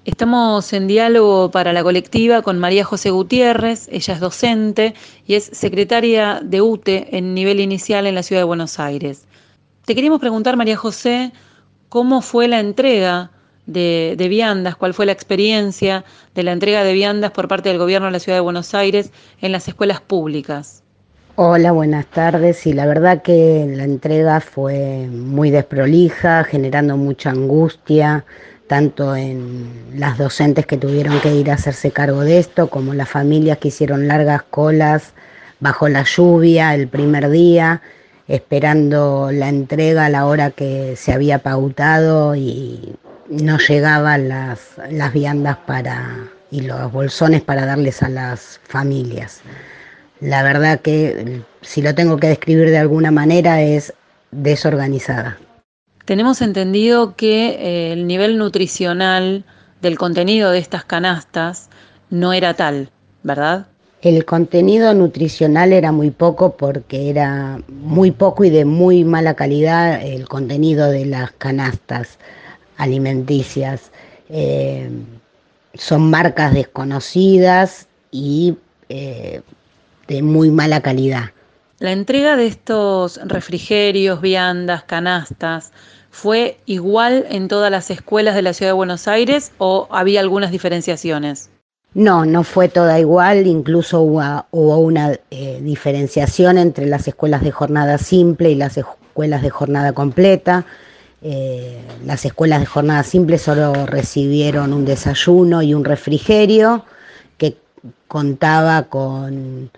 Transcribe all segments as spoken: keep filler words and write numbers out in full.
Estamos en diálogo para la colectiva con María José Gutiérrez. Ella es docente y es secretaria de U T E en nivel inicial en la ciudad de Buenos Aires. Te queríamos preguntar, María José, ¿cómo fue la entrega de, de viandas? ¿Cuál fue la experiencia de la entrega de viandas por parte del gobierno de la ciudad de Buenos Aires en las escuelas públicas? Hola, buenas tardes. Y la verdad que la entrega fue muy desprolija, generando mucha angustia, tanto en las docentes que tuvieron que ir a hacerse cargo de esto, como las familias que hicieron largas colas bajo la lluvia el primer día, esperando la entrega a la hora que se había pautado y no llegaban las, las viandas para, y los bolsones para darles a las familias. La verdad que, si lo tengo que describir de alguna manera, es desorganizada. Tenemos entendido que eh, el nivel nutricional del contenido de estas canastas no era tal, ¿verdad? El contenido nutricional era muy poco porque era muy poco y de muy mala calidad el contenido de las canastas alimenticias. Eh, son marcas desconocidas y eh, de muy mala calidad. La entrega de estos refrigerios, viandas, canastas, ¿fue igual en todas las escuelas de la ciudad de Buenos Aires o había algunas diferenciaciones? No, no fue toda igual, incluso hubo, hubo una eh, diferenciación entre las escuelas de jornada simple y las escuelas de jornada completa. Eh, las escuelas de jornada simple solo recibieron un desayuno y un refrigerio que contaba con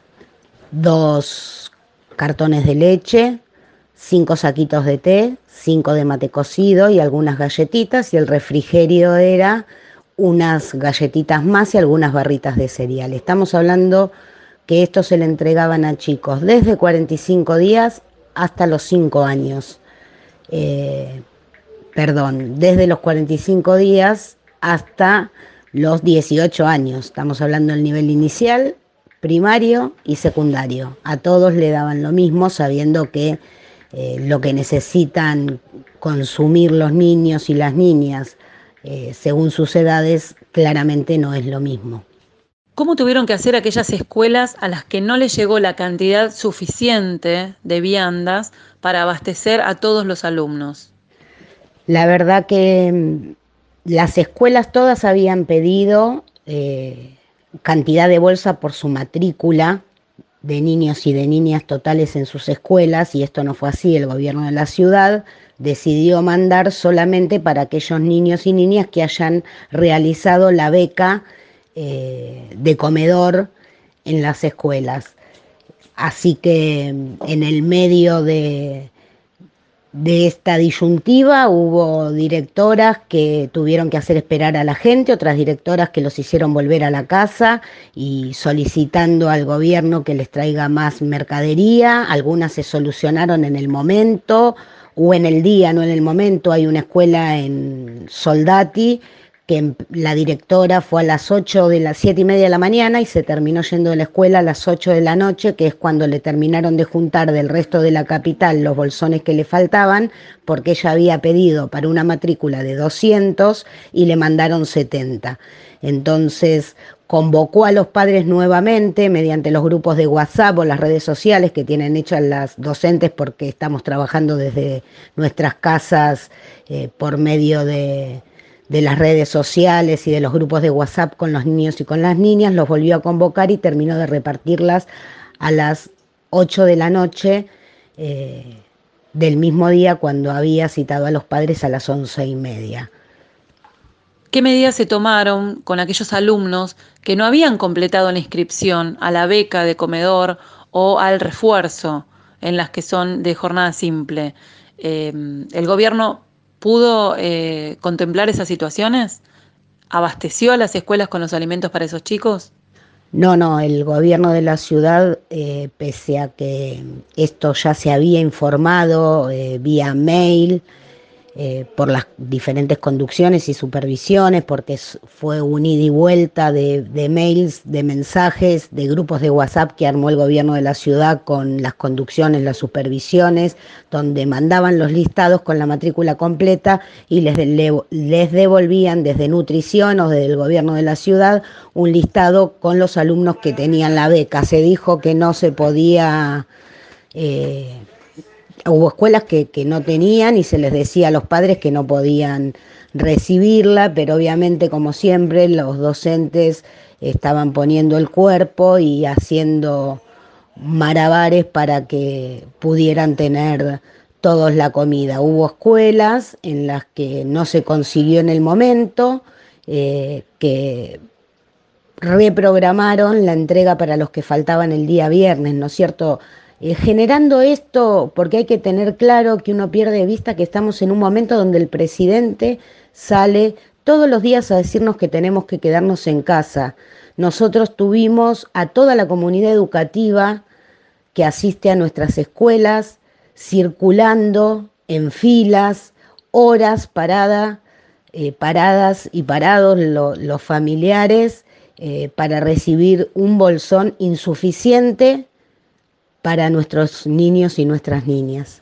dos cartones de leche, cinco saquitos de té, cinco de mate cocido y algunas galletitas, y el refrigerio era unas galletitas más y algunas barritas de cereal. Estamos hablando que esto se le entregaban a chicos desde cuarenta y cinco días hasta los cinco años. Eh, perdón, desde los cuarenta y cinco días hasta los dieciocho años. Estamos hablando del nivel inicial, primario y secundario. A todos le daban lo mismo, sabiendo que eh, lo que necesitan consumir los niños y las niñas eh, según sus edades claramente no es lo mismo. ¿Cómo tuvieron que hacer aquellas escuelas a las que no les llegó la cantidad suficiente de viandas para abastecer a todos los alumnos? La verdad que mm, las escuelas todas habían pedido eh, cantidad de bolsa por su matrícula de niños y de niñas totales en sus escuelas, y esto no fue así. El gobierno de la ciudad decidió mandar solamente para aquellos niños y niñas que hayan realizado la beca eh, de comedor en las escuelas. Así que en el medio de, de esta disyuntiva hubo directoras que tuvieron que hacer esperar a la gente, otras directoras que los hicieron volver a la casa y solicitando al gobierno que les traiga más mercadería. Algunas se solucionaron en el momento o en el día, no en el momento. Hay una escuela en Soldati que la directora fue a las ocho de las siete y media de la mañana y se terminó yendo de la escuela a las ocho de la noche, que es cuando le terminaron de juntar del resto de la capital los bolsones que le faltaban, porque ella había pedido para una matrícula de doscientos y le mandaron setenta. Entonces convocó a los padres nuevamente mediante los grupos de WhatsApp o las redes sociales que tienen hechas las docentes, porque estamos trabajando desde nuestras casas eh, por medio de de las redes sociales y de los grupos de WhatsApp con los niños y con las niñas. Los volvió a convocar y terminó de repartirlas a las ocho de la noche eh, del mismo día, cuando había citado a los padres a las once y media. ¿Qué medidas se tomaron con aquellos alumnos que no habían completado la inscripción a la beca de comedor o al refuerzo en las que son de jornada simple? Eh, ¿el gobierno pudo eh, contemplar esas situaciones? ¿Abasteció a las escuelas con los alimentos para esos chicos? No, no, el gobierno de la ciudad, eh, pese a que esto ya se había informado eh, vía mail, eh, por las diferentes conducciones y supervisiones, porque fue un ida y vuelta de, de mails, de mensajes, de grupos de WhatsApp que armó el gobierno de la ciudad con las conducciones, las supervisiones, donde mandaban los listados con la matrícula completa y les, les devolvían desde nutrición o desde el gobierno de la ciudad un listado con los alumnos que tenían la beca. Se dijo que no se podía... Eh, Hubo escuelas que, que no tenían y se les decía a los padres que no podían recibirla, pero obviamente, como siempre, los docentes estaban poniendo el cuerpo y haciendo malabares para que pudieran tener todos la comida. Hubo escuelas en las que no se consiguió en el momento, eh, que reprogramaron la entrega para los que faltaban el día viernes, ¿no es cierto?, Eh, generando esto, porque hay que tener claro que uno pierde de vista que estamos en un momento donde el presidente sale todos los días a decirnos que tenemos que quedarnos en casa. Nosotros tuvimos a toda la comunidad educativa que asiste a nuestras escuelas circulando en filas, horas parada, eh, paradas y parados lo, los familiares eh, para recibir un bolsón insuficiente para nuestros niños y nuestras niñas.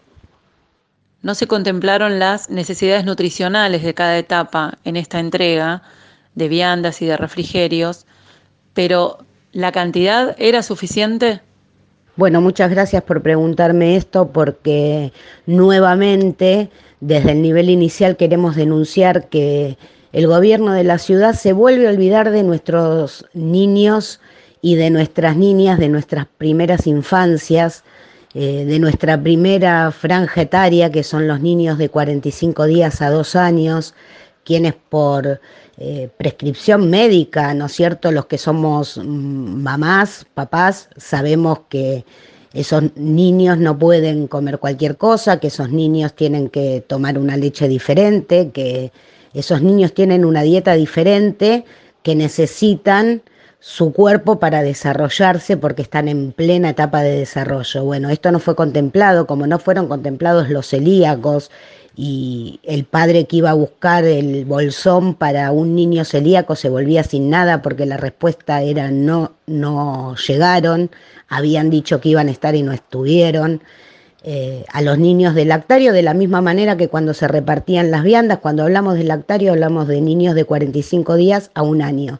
No se contemplaron las necesidades nutricionales de cada etapa en esta entrega de viandas y de refrigerios, pero ¿la cantidad era suficiente? Bueno, muchas gracias por preguntarme esto, porque nuevamente desde el nivel inicial queremos denunciar que el gobierno de la ciudad se vuelve a olvidar de nuestros niños y de nuestras niñas, de nuestras primeras infancias, eh, de nuestra primera franja etaria, que son los niños de cuarenta y cinco días a dos años, quienes por eh, prescripción médica, ¿no es cierto?, los que somos mamás, papás, sabemos que esos niños no pueden comer cualquier cosa, que esos niños tienen que tomar una leche diferente, que esos niños tienen una dieta diferente, que necesitan su cuerpo para desarrollarse porque están en plena etapa de desarrollo. Bueno, esto no fue contemplado, como no fueron contemplados los celíacos y el padre que iba a buscar el bolsón para un niño celíaco se volvía sin nada porque la respuesta era no, no llegaron, habían dicho que iban a estar y no estuvieron. Eh, a los niños de lactario, de la misma manera que cuando se repartían las viandas, cuando hablamos de lactario hablamos de niños de cuarenta y cinco días a un año.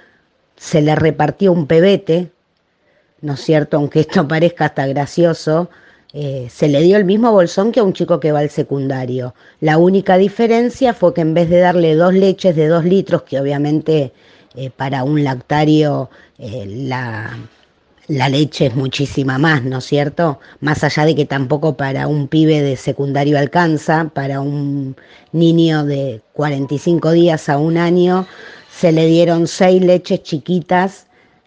Se le repartió un pebete, ¿no es cierto?, aunque esto parezca hasta gracioso, eh, se le dio el mismo bolsón que a un chico que va al secundario. La única diferencia fue que en vez de darle dos leches de dos litros, que obviamente eh, para un lactario eh, la, la leche es muchísima más, ¿no es cierto?, más allá de que tampoco para un pibe de secundario alcanza, para un niño de cuarenta y cinco días a un año, se le dieron seis leches chiquitas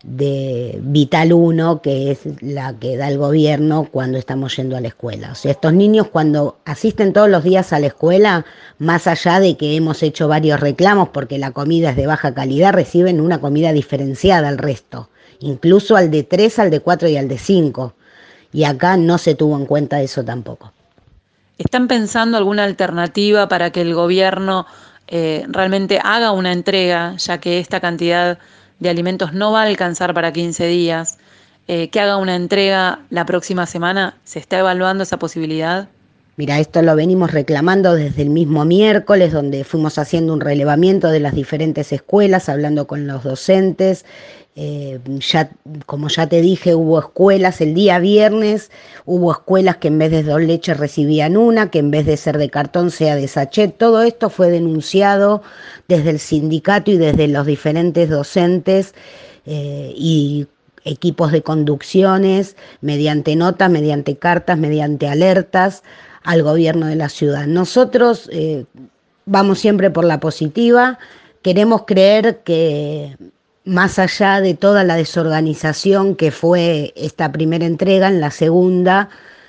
de Vital uno, que es la que da el gobierno cuando estamos yendo a la escuela. O sea, estos niños cuando asisten todos los días a la escuela, más allá de que hemos hecho varios reclamos porque la comida es de baja calidad, reciben una comida diferenciada al resto, incluso al de tres, al de cuatro y al de cinco. Y acá no se tuvo en cuenta eso tampoco. ¿Están pensando alguna alternativa para que el gobierno Eh, realmente haga una entrega, ya que esta cantidad de alimentos no va a alcanzar para quince días, eh, que haga una entrega la próxima semana? ¿Se está evaluando esa posibilidad? Mira, esto lo venimos reclamando desde el mismo miércoles, donde fuimos haciendo un relevamiento de las diferentes escuelas, hablando con los docentes. Eh, ya, como ya te dije, hubo escuelas el día viernes, hubo escuelas que en vez de dos leches recibían una, que en vez de ser de cartón sea de sachet. Todo esto fue denunciado desde el sindicato y desde los diferentes docentes eh, y equipos de conducciones, mediante notas, mediante cartas, mediante alertas al gobierno de la ciudad. Nosotros eh, vamos siempre por la positiva, queremos creer que más allá de toda la desorganización que fue esta primera entrega, en la segunda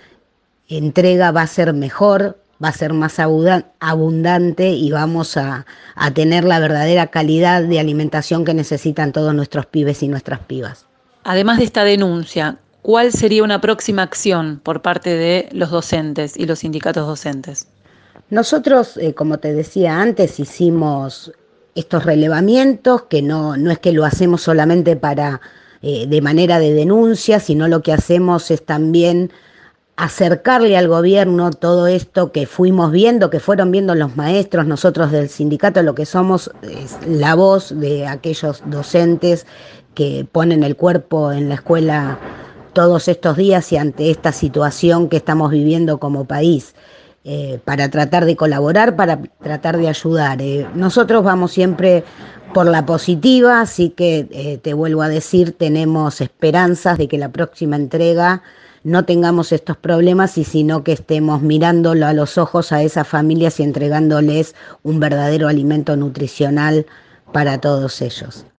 entrega va a ser mejor, va a ser más abundante y vamos a, a tener la verdadera calidad de alimentación que necesitan todos nuestros pibes y nuestras pibas. Además de esta denuncia, ¿cuál sería una próxima acción por parte de los docentes y los sindicatos docentes? Nosotros, eh, como te decía antes, hicimos estos relevamientos, que no, no es que lo hacemos solamente para, eh, de manera de denuncia, sino lo que hacemos es también acercarle al gobierno todo esto que fuimos viendo, que fueron viendo los maestros. Nosotros del sindicato lo que somos es la voz de aquellos docentes que ponen el cuerpo en la escuela todos estos días y ante esta situación que estamos viviendo como país, eh, para tratar de colaborar, para tratar de ayudar. Eh, nosotros vamos siempre por la positiva, así que eh, te vuelvo a decir, tenemos esperanzas de que la próxima entrega no tengamos estos problemas y sino que estemos mirándolo a los ojos a esas familias y entregándoles un verdadero alimento nutricional para todos ellos.